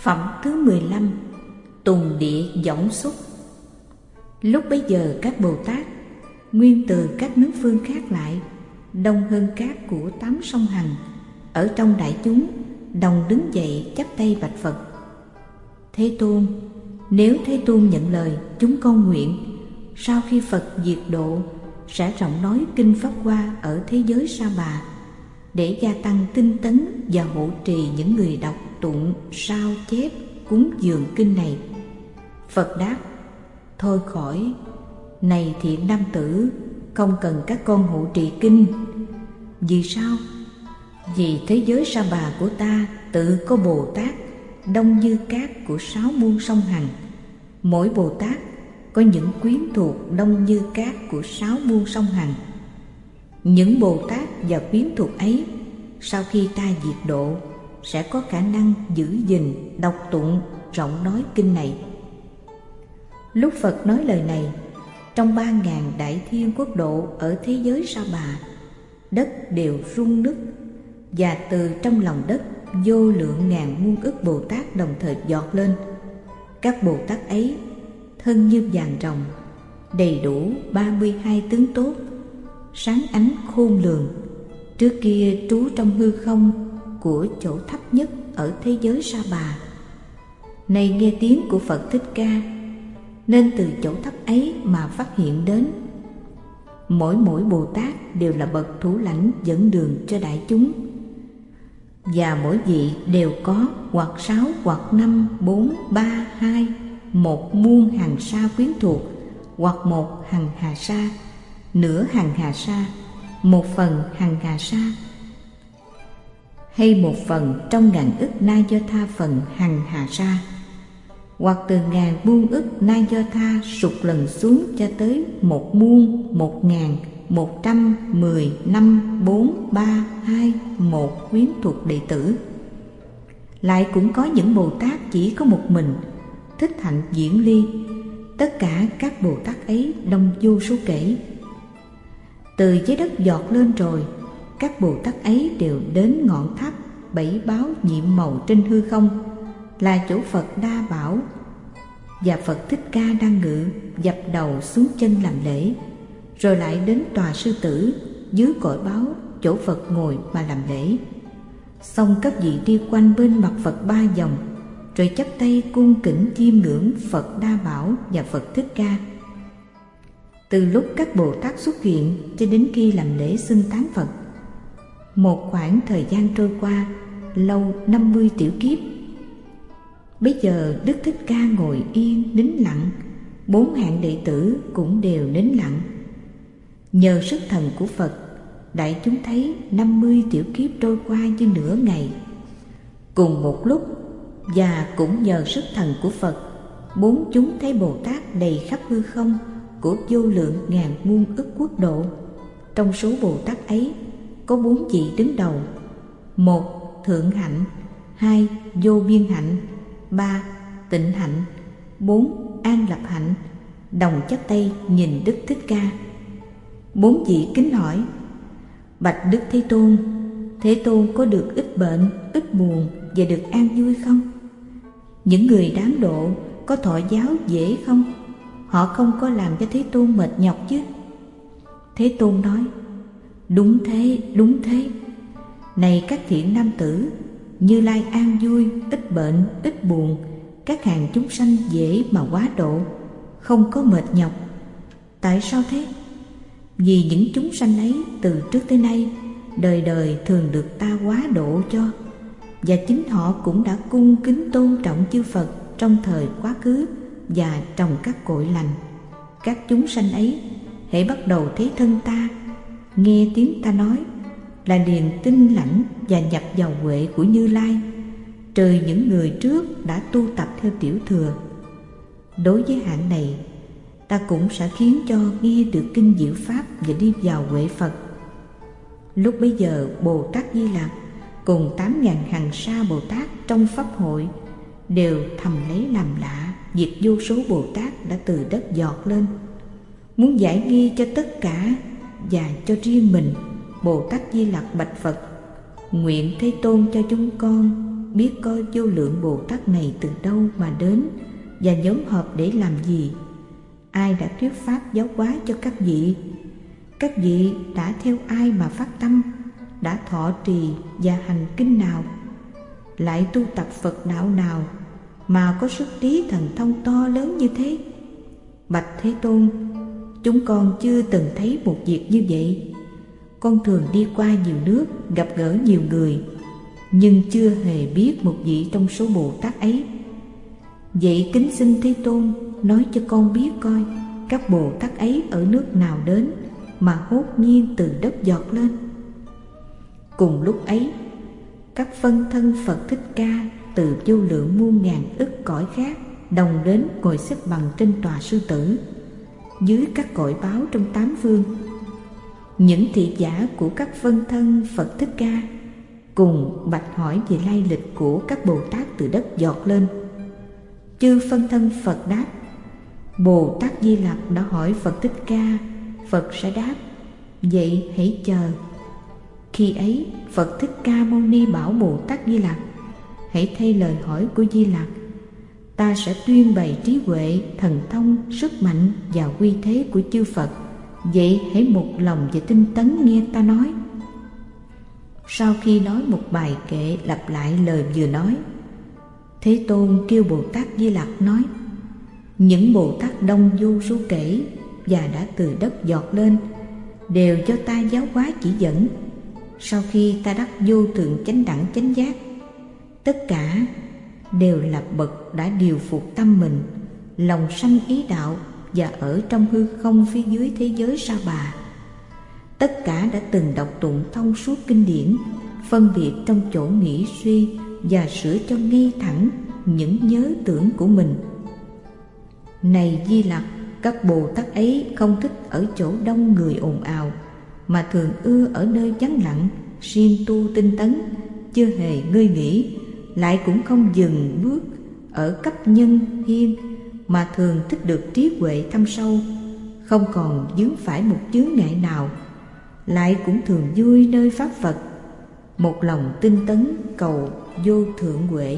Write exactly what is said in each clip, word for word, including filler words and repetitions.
Phẩm thứ mười lăm. Tùng địa võng xuất. Lúc bấy giờ các Bồ Tát nguyên từ các nước phương khác lại, đông hơn cát của tám sông Hằng, ở trong đại chúng đồng đứng dậy chắp tay bạch Phật: Thế Tôn, nếu Thế Tôn nhận lời, chúng con nguyện sau khi Phật diệt độ sẽ rộng nói kinh Pháp Hoa ở thế giới Sa Bà, để gia tăng tinh tấn và hộ trì những người đọc tụng sao chép cúng dường kinh này. Phật đáp: Thôi khỏi, này thiện nam tử, không cần các con hộ trì kinh. Vì sao? Vì thế giới Sa Bà của ta tự có Bồ Tát đông như cát của sáu muôn sông Hằng. Mỗi Bồ Tát có những quyến thuộc đông như cát của sáu muôn sông Hằng. Những Bồ Tát và quyến thuộc ấy, sau khi ta diệt độ, sẽ có khả năng giữ gìn, đọc tụng, rộng nói kinh này. Lúc Phật nói lời này, trong ba ngàn đại thiên quốc độ ở thế giới Sa Bà, đất đều rung nứt, và từ trong lòng đất vô lượng ngàn muôn ức Bồ Tát đồng thời giọt lên. Các Bồ Tát ấy thân như vàng ròng, đầy đủ ba mươi hai tướng tốt, sáng ánh khôn lường. Trước kia trú trong hư không của chỗ thấp nhất ở thế giới Sa Bà, nay nghe tiếng của Phật Thích Ca, nên từ chỗ thấp ấy mà phát hiện đến. Mỗi mỗi Bồ Tát đều là bậc thủ lãnh dẫn đường cho đại chúng, và mỗi vị đều có hoặc sáu, hoặc năm, bốn, ba, hai, một muôn hàng sa quyến thuộc, hoặc một hằng hà sa, nửa hằng hà sa, một phần hằng hà sa, hay một phần trong ngàn ức na do tha phần hằng hà sa, hoặc từ ngàn muôn ức na do tha sụt lần xuống cho tới một muôn, một ngàn, một trăm, mười, năm, bốn, ba, hai, một quyến thuộc đệ tử. Lại cũng có những Bồ Tát chỉ có một mình, thích hạnh diễn ly. Tất cả các Bồ Tát ấy đông vô số kể. Từ dưới đất giọt lên rồi, các Bồ Tát ấy đều đến ngọn tháp bảy báo nhiệm màu trên hư không, là chỗ Phật Đa Bảo và Phật Thích Ca đang ngự, dập đầu xuống chân làm lễ. Rồi lại đến tòa sư tử dưới cội báo, chỗ Phật ngồi mà làm lễ. Xong các vị đi quanh bên mặt Phật ba vòng, rồi chắp tay cung kính chiêm ngưỡng Phật Đa Bảo và Phật Thích Ca. Từ lúc các Bồ Tát xuất hiện cho đến khi làm lễ xưng tán Phật, một khoảng thời gian trôi qua lâu năm mươi tiểu kiếp. Bây giờ Đức Thích Ca ngồi yên nín lặng, bốn hạng đệ tử cũng đều nín lặng. Nhờ sức thần của Phật, đại chúng thấy năm mươi tiểu kiếp trôi qua như nửa ngày. Cùng một lúc, và cũng nhờ sức thần của Phật, bốn chúng thấy Bồ Tát đầy khắp hư không của vô lượng ngàn muôn ức quốc độ. Trong số Bồ Tát ấy có bốn vị đứng đầu: một thượng hạnh, hai vô biên hạnh, ba tịnh hạnh, bốn an lập hạnh, đồng chắp tay nhìn Đức Thích Ca. Bốn vị kính hỏi: Bạch Đức Thế Tôn, Thế Tôn có được ít bệnh, ít buồn và được an vui không? Những người đáng độ có thọ giáo dễ không? Họ không có làm cho Thế Tôn mệt nhọc chứ? Thế Tôn nói: Đúng thế, đúng thế. Này các thiện nam tử, Như Lai an vui, ít bệnh, ít buồn, các hàng chúng sanh dễ mà quá độ, không có mệt nhọc. Tại sao thế? Vì những chúng sanh ấy từ trước tới nay đời đời thường được ta quá độ cho, và chính họ cũng đã cung kính tôn trọng chư Phật trong thời quá khứ và trong các cội lành. Các chúng sanh ấy hễ bắt đầu thấy thân ta, nghe tiếng ta nói, là liền tin lãnh và nhập vào huệ của Như Lai, trừ những người trước đã tu tập theo tiểu thừa. Đối với hạng này, ta cũng sẽ khiến cho nghe được kinh diệu pháp và đi vào huệ Phật. Lúc bấy giờ Bồ Tát Di Lặc cùng tám ngàn hằng sa Bồ Tát trong pháp hội đều thầm lấy làm lạ việc vô số Bồ Tát đã từ đất giọt lên. Muốn giải nghi cho tất cả và cho riêng mình, Bồ Tát Di Lặc bạch Phật: Nguyện Thế Tôn cho chúng con biết coi vô lượng Bồ Tát này từ đâu mà đến và nhóm họp để làm gì? Ai đã thuyết pháp giáo hóa cho các vị? Các vị đã theo ai mà phát tâm, đã thọ trì và hành kinh nào? Lại tu tập Phật đạo nào mà có sức trí thần thông to lớn như thế? Bạch Thế Tôn, chúng con chưa từng thấy một việc như vậy. Con thường đi qua nhiều nước, gặp gỡ nhiều người, nhưng chưa hề biết một vị trong số Bồ Tát ấy. Vậy kính xin Thế Tôn nói cho con biết coi, các Bồ Tát ấy ở nước nào đến mà hốt nhiên từ đất giọt lên? Cùng lúc ấy, các phân thân Phật Thích Ca từ vô lượng muôn ngàn ức cõi khác đồng đến ngồi xếp bằng trên tòa sư tử, dưới các cõi báo trong tám phương. Những thị giả của các phân thân Phật Thích Ca cùng bạch hỏi về lai lịch của các Bồ Tát từ đất giọt lên. Chư phân thân Phật đáp: Bồ Tát Di Lặc đã hỏi Phật Thích Ca, Phật sẽ đáp: vậy hãy chờ. Khi ấy Phật Thích Ca Mâu Ni bảo Bồ Tát Di Lặc: hãy thay lời hỏi của Di Lặc, ta sẽ tuyên bày trí huệ, thần thông, sức mạnh và uy thế của chư Phật. Vậy hãy một lòng và tinh tấn nghe ta nói. Sau khi nói một bài kệ lặp lại lời vừa nói, Thế Tôn kêu Bồ Tát Di Lặc nói: những Bồ Tát đông vô số kể và đã từ đất giọt lên, đều cho ta giáo hóa chỉ dẫn. Sau khi ta đắc vô thượng chánh đẳng chánh giác, tất cả đều là bậc đã điều phục tâm mình, lòng sanh ý đạo và ở trong hư không phía dưới thế giới Sa Bà. Tất cả đã từng đọc tụng thông suốt kinh điển, phân biệt trong chỗ nghĩ suy và sửa cho ngay thẳng những nhớ tưởng của mình. Này Di Lặc, các Bồ Tát ấy không thích ở chỗ đông người ồn ào, mà thường ưa ở nơi vắng lặng, siêng tu tinh tấn, chưa hề ngơi nghỉ, lại cũng không dừng bước ở cấp nhân hiên, mà thường thích được trí huệ thâm sâu, không còn vướng phải một chướng ngại nào, lại cũng thường vui nơi pháp Phật, một lòng tinh tấn cầu vô thượng huệ.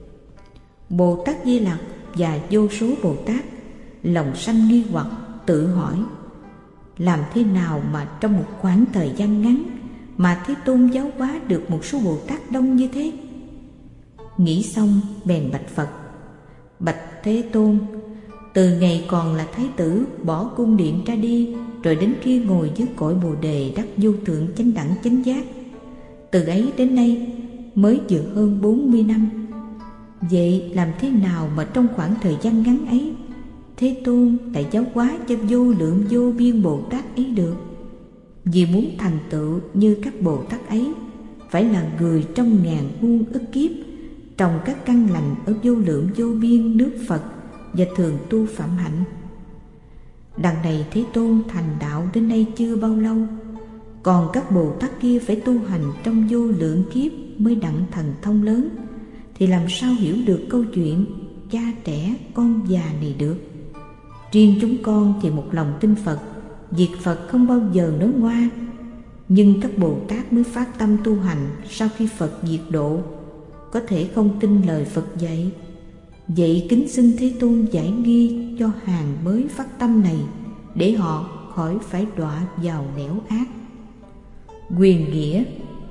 Bồ Tát Di Lặc và vô số Bồ Tát lòng sanh nghi hoặc, tự hỏi: làm thế nào mà trong một khoảng thời gian ngắn mà Thế Tôn giáo hóa được một số Bồ Tát đông như thế? Nghĩ xong bèn bạch Phật: bạch Thế Tôn, từ ngày còn là thái tử bỏ cung điện ra đi, rồi đến khi ngồi dưới cội Bồ Đề đắc vô thượng chánh đẳng chánh giác, từ ấy đến nay mới vừa hơn bốn mươi năm. Vậy làm thế nào mà trong khoảng thời gian ngắn ấy Thế Tôn lại giáo hóa cho vô lượng vô biên Bồ Tát ấy được? Vì muốn thành tựu như các Bồ Tát ấy, phải là người trong ngàn muôn ức kiếp trồng các căn lành ở vô lượng vô biên nước Phật và thường tu phạm hạnh. Đằng này Thế Tôn thành đạo đến nay chưa bao lâu, còn các Bồ Tát kia phải tu hành trong vô lượng kiếp mới đặng thần thông lớn, thì làm sao hiểu được câu chuyện cha trẻ con già này được? Riêng chúng con thì một lòng tin Phật, việc Phật không bao giờ nói ngoa, nhưng các Bồ Tát mới phát tâm tu hành sau khi Phật diệt độ, có thể không tin lời Phật dạy. Vậy kính xin Thế Tôn giải nghi cho hàng mới phát tâm này, để họ khỏi phải đọa vào nẻo ác. Quyền nghĩa: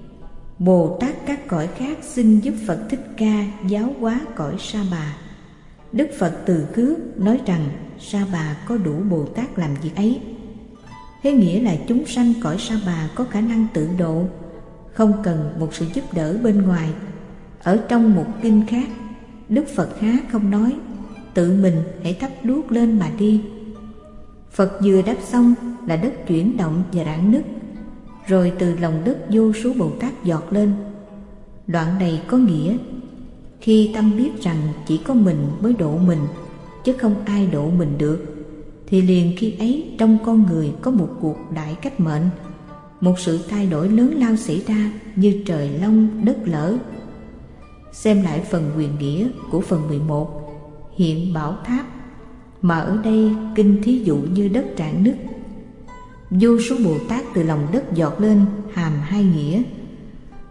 Bồ Tát các cõi khác xin giúp Phật Thích Ca giáo hóa cõi Sa Bà. Đức Phật từ khước nói rằng Sa Bà có đủ Bồ Tát làm việc ấy. Thế nghĩa là chúng sanh cõi Sa Bà có khả năng tự độ, không cần một sự giúp đỡ bên ngoài. Ở trong một kinh khác, Đức Phật há không nói: tự mình hãy thắp đuốc lên mà đi. Phật vừa đáp xong là đất chuyển động và rạn nứt, rồi từ lòng đất vô số Bồ Tát giọt lên. Đoạn này có nghĩa, khi tâm biết rằng chỉ có mình mới độ mình, chứ không ai độ mình được, thì liền khi ấy trong con người có một cuộc đại cách mệnh, một sự thay đổi lớn lao xảy ra như trời long đất lở. Xem lại phần quyền nghĩa của phần mười một, hiện bảo tháp, mà ở đây kinh thí dụ như đất rạn nứt. Vô số Bồ Tát từ lòng đất giọt lên hàm hai nghĩa.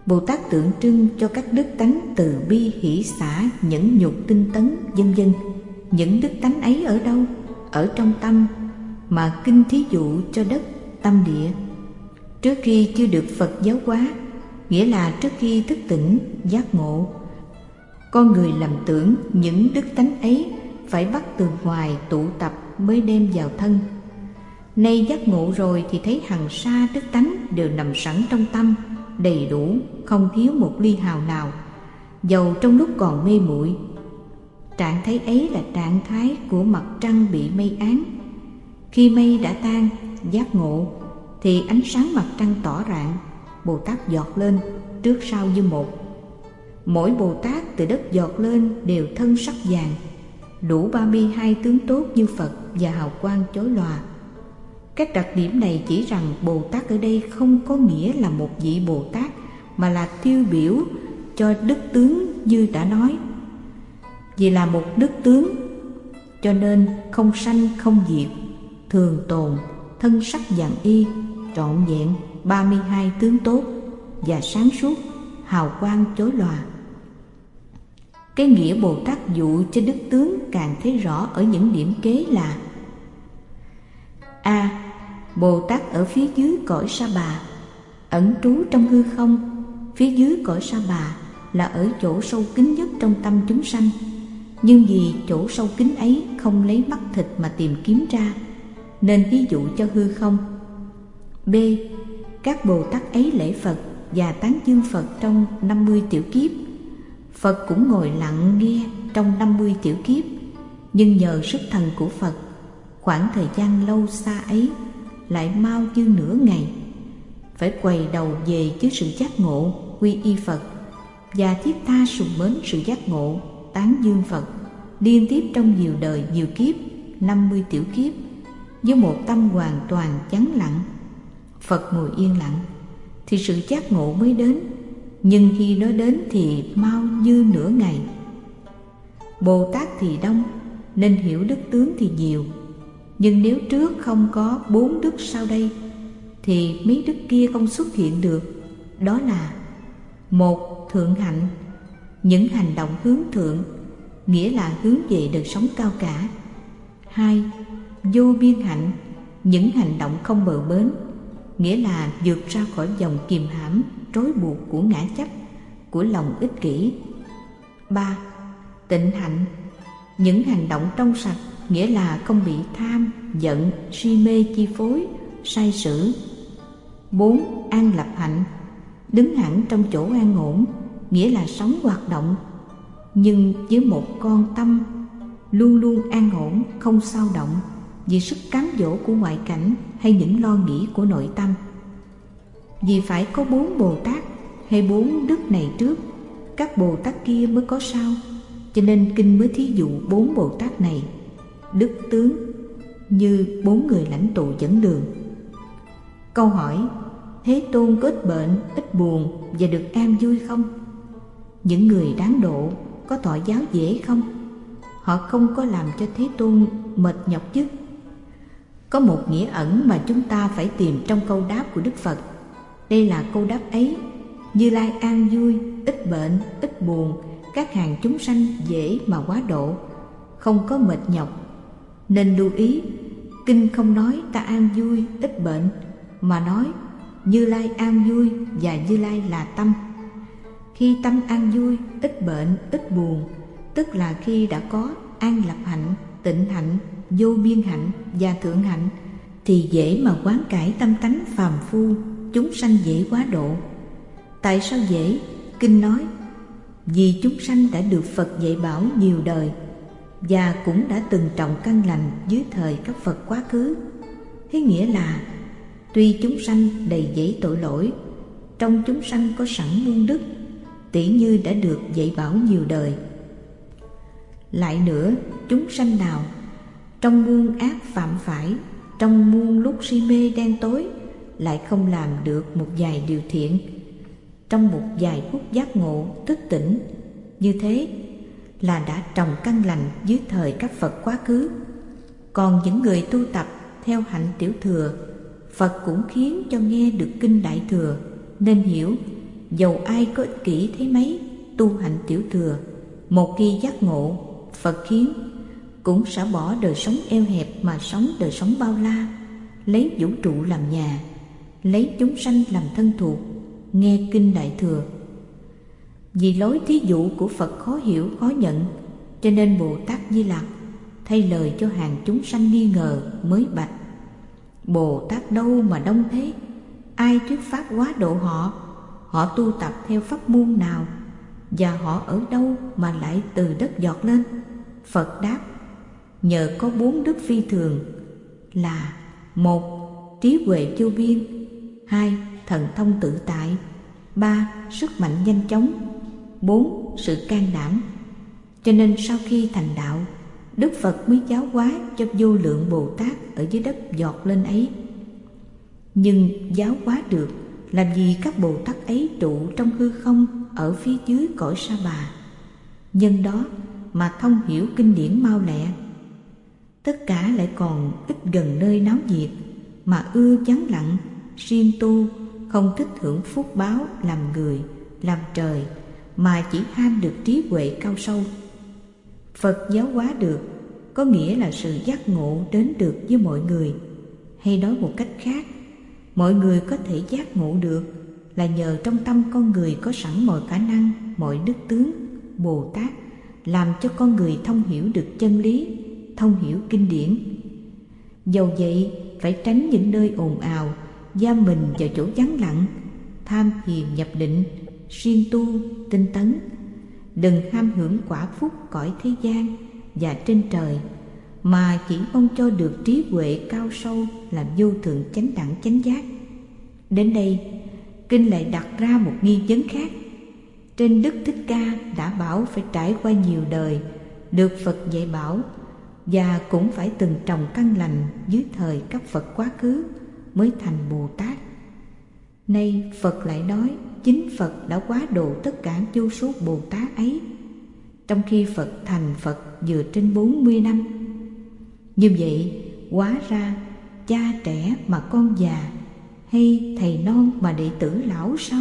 Bồ Tát tượng trưng cho các đức tánh từ bi, hỷ xả, nhẫn nhục, tinh tấn, vân vân. Những đức tánh ấy ở đâu? Ở trong tâm, mà kinh thí dụ cho đất tâm địa. Trước khi chưa được Phật giáo hóa, nghĩa là trước khi thức tỉnh, giác ngộ, con người lầm tưởng những đức tánh ấy phải bắt từ ngoài tụ tập mới đem vào thân. Nay giác ngộ rồi thì thấy hằng sa đức tánh đều nằm sẵn trong tâm, đầy đủ, không thiếu một ly hào nào, dầu trong lúc còn mê muội. Trạng thái ấy là trạng thái của mặt trăng bị mây án. Khi mây đã tan, giác ngộ, thì ánh sáng mặt trăng tỏ rạng. Bồ Tát giọt lên, trước sau như một. Mỗi Bồ Tát từ đất giọt lên đều thân sắc vàng, đủ ba mươi hai tướng tốt như Phật và hào quang chói lòa. Các đặc điểm này chỉ rằng Bồ Tát ở đây không có nghĩa là một vị Bồ Tát, mà là tiêu biểu cho đức tướng như đã nói. Vì là một đức tướng, cho nên không sanh không diệt, thường tồn, thân sắc vàng y, trọn vẹn ba mươi hai tướng tốt và sáng suốt, hào quang chói lòa. Cái nghĩa Bồ Tát dụ cho đức tướng càng thấy rõ ở những điểm kế là: A. Bồ Tát ở phía dưới cõi Sa Bà, ẩn trú trong hư không. Phía dưới cõi Sa Bà là ở chỗ sâu kín nhất trong tâm chúng sanh, nhưng vì chỗ sâu kín ấy không lấy mắt thịt mà tìm kiếm ra, nên ví dụ cho hư không. B. Các Bồ Tát ấy lễ Phật và tán dương Phật trong năm mươi tiểu kiếp. Phật cũng ngồi lặng nghe trong năm mươi tiểu kiếp, nhưng nhờ sức thần của Phật, khoảng thời gian lâu xa ấy lại mau như nửa ngày. Phải quay đầu về với sự giác ngộ, quy y Phật và thiết tha sùng mến sự giác ngộ, tán dương Phật liên tiếp trong nhiều đời nhiều kiếp, năm mươi tiểu kiếp, với một tâm hoàn toàn vắng lặng. Phật ngồi yên lặng thì sự giác ngộ mới đến, nhưng khi nó đến thì mau như nửa ngày. Bồ Tát thì đông nên hiểu đức tướng thì nhiều, nhưng nếu trước không có bốn đức sau đây thì mấy đức kia không xuất hiện được. Đó là: một, thượng hạnh, những hành động hướng thượng, nghĩa là hướng về đời sống cao cả. Hai, vô biên hạnh, những hành động không bờ bến, nghĩa là vượt ra khỏi vòng kìm hãm, trói buộc của ngã chấp, của lòng ích kỷ. Ba, tịnh hạnh, những hành động trong sạch, nghĩa là không bị tham, giận, si mê chi phối, sai sử. Bốn, an lập hạnh, đứng hẳn trong chỗ an ổn, nghĩa là sống hoạt động, nhưng với một con tâm luôn luôn an ổn, không xao động vì sức cám dỗ của ngoại cảnh hay những lo nghĩ của nội tâm. Vì phải có bốn Bồ Tát hay bốn đức này trước, các Bồ Tát kia mới có sau, cho nên kinh mới thí dụ bốn Bồ Tát này, đức tướng như bốn người lãnh tụ dẫn đường. Câu hỏi: Thế Tôn có ít bệnh, ít buồn và được an vui không? Những người đáng độ có thọ giáo dễ không? Họ không có làm cho Thế Tôn mệt nhọc chứ? Có một nghĩa ẩn mà chúng ta phải tìm trong câu đáp của Đức Phật. Đây là câu đáp ấy: Như Lai an vui, ít bệnh, ít buồn, các hàng chúng sanh dễ mà quá độ, không có mệt nhọc. Nên lưu ý, kinh không nói ta an vui, ít bệnh, mà nói Như Lai an vui và Như Lai là tâm. Khi tâm an vui, ít bệnh, ít buồn, tức là khi đã có an lập hạnh, tịnh hạnh, vô biên hạnh và thượng hạnh, thì dễ mà quán cải tâm tánh phàm phu, chúng sanh dễ quá độ. Tại sao dễ? Kinh nói: Vì chúng sanh đã được Phật dạy bảo nhiều đời, và cũng đã từng trồng căn lành dưới thời các Phật quá khứ. Thế nghĩa là tuy chúng sanh đầy dẫy tội lỗi, trong chúng sanh có sẵn muôn đức, tỷ như đã được dạy bảo nhiều đời. Lại nữa, chúng sanh nào trong muôn ác phạm phải, trong muôn lúc si mê đen tối, lại không làm được một vài điều thiện, trong một vài phút giác ngộ thức tỉnh, như thế là đã trồng căn lành dưới thời các Phật quá khứ. Còn những người tu tập theo hạnh tiểu thừa, Phật cũng khiến cho nghe được kinh Đại Thừa, nên hiểu dầu ai có ích kỷ thế mấy, tu hành tiểu thừa, một khi giác ngộ, Phật khiến cũng sẽ bỏ đời sống eo hẹp mà sống đời sống bao la, lấy vũ trụ làm nhà, lấy chúng sanh làm thân thuộc, nghe kinh Đại Thừa. Vì lối thí dụ của Phật khó hiểu khó nhận, cho nên Bồ Tát Di Lặc thay lời cho hàng chúng sanh nghi ngờ mới bạch: Bồ Tát đâu mà đông thế? Ai thuyết pháp quá độ họ? Họ tu tập theo pháp môn nào? Và họ ở đâu mà lại từ đất giọt lên? Phật đáp: nhờ có bốn đức phi thường là: một, trí huệ vô biên; hai, thần thông tự tại; ba, sức mạnh nhanh chóng; bốn, sự can đảm. Cho nên sau khi thành đạo, Đức Phật mới giáo hóa cho vô lượng Bồ Tát ở dưới đất giọt lên ấy. Nhưng giáo hóa được làm gì các Bồ Tát ấy trụ trong hư không ở phía dưới cõi Sa Bà, nhân đó mà thông hiểu kinh điển mau lẹ. Tất cả lại còn ít gần nơi náo nhiệt, mà ưa vắng lặng, siêng tu, không thích hưởng phúc báo làm người, làm trời, mà chỉ ham được trí huệ cao sâu. Phật giáo hóa được có nghĩa là sự giác ngộ đến được với mọi người, hay nói một cách khác, mọi người có thể giác ngộ được là nhờ trong tâm con người có sẵn mọi khả năng, mọi đức tướng. Bồ Tát làm cho con người thông hiểu được chân lý, thông hiểu kinh điển. Dầu vậy phải tránh những nơi ồn ào, giam mình vào chỗ vắng lặng, tham thiền nhập định, siêng tu, tinh tấn. Đừng ham hưởng quả phúc cõi thế gian và trên trời, mà chỉ mong cho được trí huệ cao sâu làm vô thượng chánh đẳng chánh giác. Đến đây, kinh lại đặt ra một nghi vấn khác. Trên Đức Thích Ca đã bảo phải trải qua nhiều đời được Phật dạy bảo, và cũng phải từng trồng căn lành dưới thời các Phật quá khứ mới thành Bồ Tát. Nay Phật lại nói chính Phật đã quá độ tất cả vô số Bồ Tát ấy, trong khi Phật thành Phật vừa trên bốn mươi năm. Như vậy hóa ra cha trẻ mà con già, hay thầy non mà đệ tử lão sao?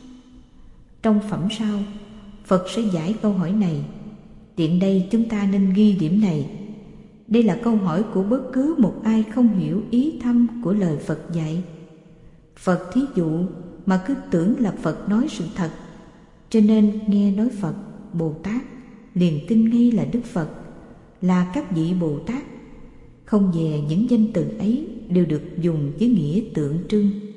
Trong phẩm sau, Phật sẽ giải câu hỏi này. Tiện đây chúng ta nên ghi điểm này. Đây là câu hỏi của bất cứ một ai không hiểu ý thâm của lời Phật dạy. Phật thí dụ mà cứ tưởng là Phật nói sự thật, cho nên nghe nói Phật, Bồ Tát liền tin ngay là Đức Phật, là các vị Bồ Tát. Không dè những danh từ ấy đều được dùng với nghĩa tượng trưng.